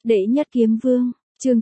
Đệ nhất kiếm vương, chương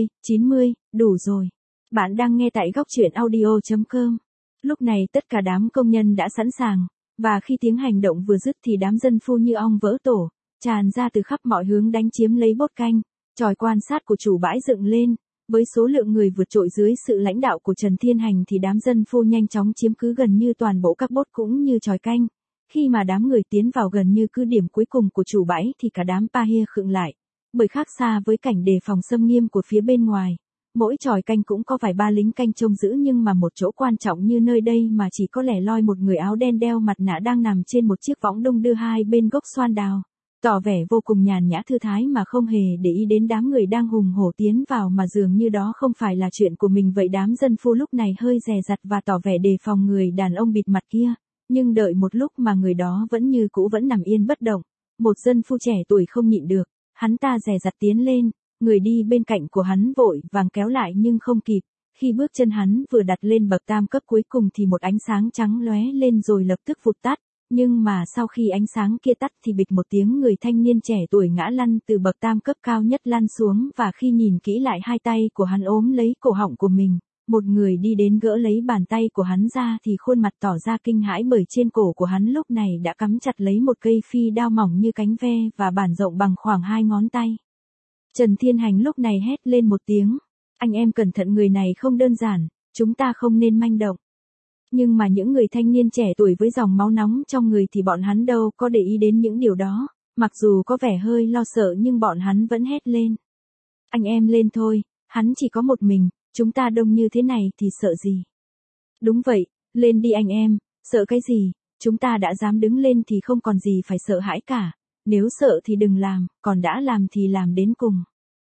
90, đủ rồi. Bạn đang nghe tại góc truyện audio.com. Lúc này tất cả đám công nhân đã sẵn sàng, và khi tiếng hành động vừa dứt thì đám dân phu như ong vỡ tổ, tràn ra từ khắp mọi hướng đánh chiếm lấy bốt canh, chòi quan sát của chủ bãi dựng lên. Với số lượng người vượt trội dưới sự lãnh đạo của Trần Thiên Hành thì đám dân phu nhanh chóng chiếm cứ gần như toàn bộ các bốt cũng như chòi canh. Khi mà đám người tiến vào gần như cứ điểm cuối cùng của chủ bãi thì cả đám Pahia khựng lại. Bởi khác xa với cảnh đề phòng xâm nghiêm của phía bên ngoài, mỗi chòi canh cũng có vài ba lính canh trông giữ, nhưng mà một chỗ quan trọng như nơi đây mà chỉ có lẻ loi một người áo đen đeo mặt nạ đang nằm trên một chiếc võng đung đưa hai bên gốc xoan đào, tỏ vẻ vô cùng nhàn nhã thư thái mà không hề để ý đến đám người đang hùng hổ tiến vào, mà dường như đó không phải là chuyện của mình vậy. Đám dân phu lúc này hơi dè dặt và tỏ vẻ đề phòng người đàn ông bịt mặt kia, nhưng đợi một lúc mà người đó vẫn như cũ vẫn nằm yên bất động. Một dân phu trẻ tuổi không nhịn được, hắn ta dè dặt tiến lên, người đi bên cạnh của hắn vội vàng kéo lại nhưng không kịp. Khi bước chân hắn vừa đặt lên bậc tam cấp cuối cùng thì một ánh sáng trắng lóe lên rồi lập tức vụt tắt. Nhưng mà sau khi ánh sáng kia tắt thì bịch một tiếng, người thanh niên trẻ tuổi ngã lăn từ bậc tam cấp cao nhất lăn xuống, và khi nhìn kỹ lại hai tay của hắn ốm lấy cổ họng của mình. Một người đi đến gỡ lấy bàn tay của hắn ra thì khuôn mặt tỏ ra kinh hãi, bởi trên cổ của hắn lúc này đã cắm chặt lấy một cây phi đao mỏng như cánh ve và bản rộng bằng khoảng 2 ngón tay. Trần Thiên Hành lúc này hét lên một tiếng. Anh em cẩn thận, người này không đơn giản, chúng ta không nên manh động. Nhưng mà những người thanh niên trẻ tuổi với dòng máu nóng trong người thì bọn hắn đâu có để ý đến những điều đó, mặc dù có vẻ hơi lo sợ nhưng bọn hắn vẫn hét lên. Anh em lên thôi, hắn chỉ có một mình, chúng ta đông như thế này thì sợ gì? Đúng vậy, lên đi anh em, sợ cái gì, chúng ta đã dám đứng lên thì không còn gì phải sợ hãi cả, nếu sợ thì đừng làm, còn đã làm thì làm đến cùng.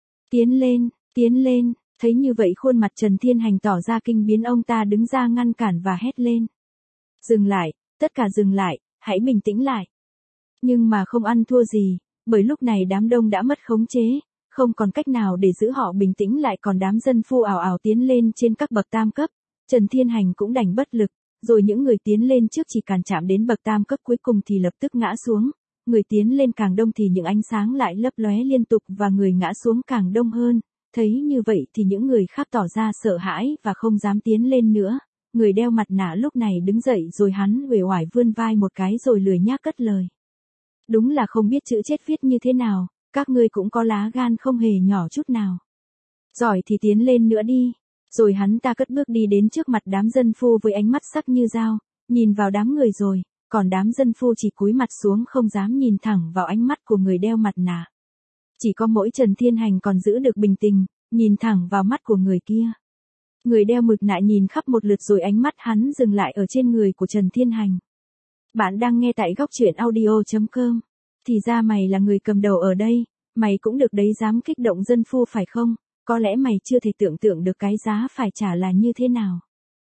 Tiến lên. Thấy như vậy khuôn mặt Trần Thiên Hành tỏ ra kinh biến, ông ta đứng ra ngăn cản và hét lên. Dừng lại, tất cả dừng lại, hãy bình tĩnh lại. Nhưng mà không ăn thua gì, bởi lúc này đám đông đã mất khống chế, không còn cách nào để giữ họ bình tĩnh lại, còn đám dân phu ào ào tiến lên trên các bậc tam cấp. Trần Thiên Hành cũng đành bất lực, rồi những người tiến lên trước chỉ càn chạm đến bậc tam cấp cuối cùng thì lập tức ngã xuống. Người tiến lên càng đông thì những ánh sáng lại lấp lóe liên tục và người ngã xuống càng đông hơn. Thấy như vậy thì những người khác tỏ ra sợ hãi và không dám tiến lên nữa. Người đeo mặt nạ lúc này đứng dậy rồi hắn uể oải vươn vai một cái rồi lười nhác cất lời. Đúng là không biết chữ chết viết như thế nào, các ngươi cũng có lá gan không hề nhỏ chút nào. Giỏi thì tiến lên nữa đi. Rồi hắn ta cất bước đi đến trước mặt đám dân phu với ánh mắt sắc như dao, nhìn vào đám người rồi, còn đám dân phu chỉ cúi mặt xuống không dám nhìn thẳng vào ánh mắt của người đeo mặt nạ. Chỉ có mỗi Trần Thiên Hành còn giữ được bình tĩnh, nhìn thẳng vào mắt của người kia. Người đeo mực nạ nhìn khắp một lượt rồi ánh mắt hắn dừng lại ở trên người của Trần Thiên Hành. Bạn đang nghe tại góc truyện audio.com. Thì ra mày là người cầm đầu ở đây, mày cũng được đấy, dám kích động dân phu phải không? Có lẽ mày chưa thể tưởng tượng được cái giá phải trả là như thế nào.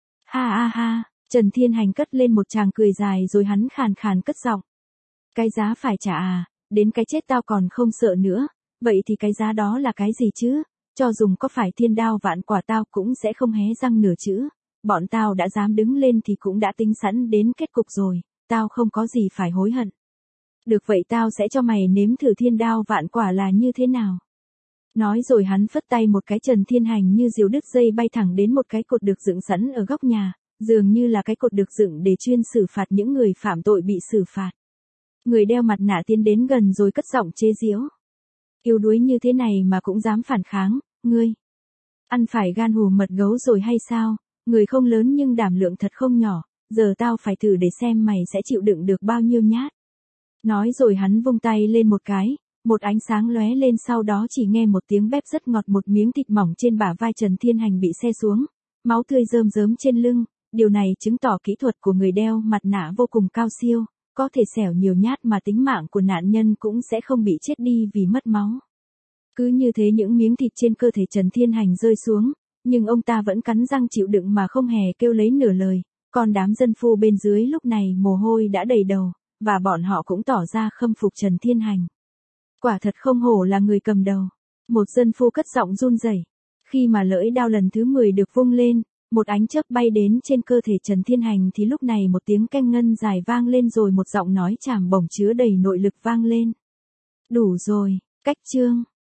Ha, Trần Thiên Hành cất lên một tràng cười dài rồi hắn khàn khàn cất giọng. Cái giá phải trả à, đến cái chết tao còn không sợ nữa. Vậy thì cái giá đó là cái gì chứ? Cho dùng có phải thiên đao vạn quả tao cũng sẽ không hé răng nửa chữ. Bọn tao đã dám đứng lên thì cũng đã tính sẵn đến kết cục rồi, tao không có gì phải hối hận. Được vậy tao sẽ cho mày nếm thử thiên đao vạn quả là như thế nào. Nói rồi hắn phất tay một cái, Trần Thiên Hành như diều đứt dây bay thẳng đến một cái cột được dựng sẵn ở góc nhà, dường như là cái cột được dựng để chuyên xử phạt những người phạm tội bị xử phạt. Người đeo mặt nạ tiến đến gần rồi cất giọng chế giễu. Yếu đuối như thế này mà cũng dám phản kháng, ngươi. Ăn phải gan hùm mật gấu rồi hay sao? Người không lớn nhưng đảm lượng thật không nhỏ, giờ tao phải thử để xem mày sẽ chịu đựng được bao nhiêu nhát. Nói rồi hắn vung tay lên một cái, một ánh sáng lóe lên, sau đó chỉ nghe một tiếng bép rất ngọt, một miếng thịt mỏng trên bả vai Trần Thiên Hành bị xe xuống, máu tươi rơm rớm trên lưng. Điều này chứng tỏ kỹ thuật của người đeo mặt nạ vô cùng cao siêu. Có thể xẻo nhiều nhát mà tính mạng của nạn nhân cũng sẽ không bị chết đi vì mất máu. Cứ như thế những miếng thịt trên cơ thể Trần Thiên Hành rơi xuống, nhưng ông ta vẫn cắn răng chịu đựng mà không hề kêu lấy nửa lời, còn đám dân phu bên dưới lúc này mồ hôi đã đầy đầu, và bọn họ cũng tỏ ra khâm phục Trần Thiên Hành. Quả thật không hổ là người cầm đầu. Một dân phu cất giọng run rẩy. Khi mà lưỡi đao lần thứ 10 được vung lên, một ánh chớp bay đến trên cơ thể Trần Thiên Hành thì lúc này một tiếng keng ngân dài vang lên rồi một giọng nói trảm bổng chứa đầy nội lực vang lên. Đủ rồi, cách chương.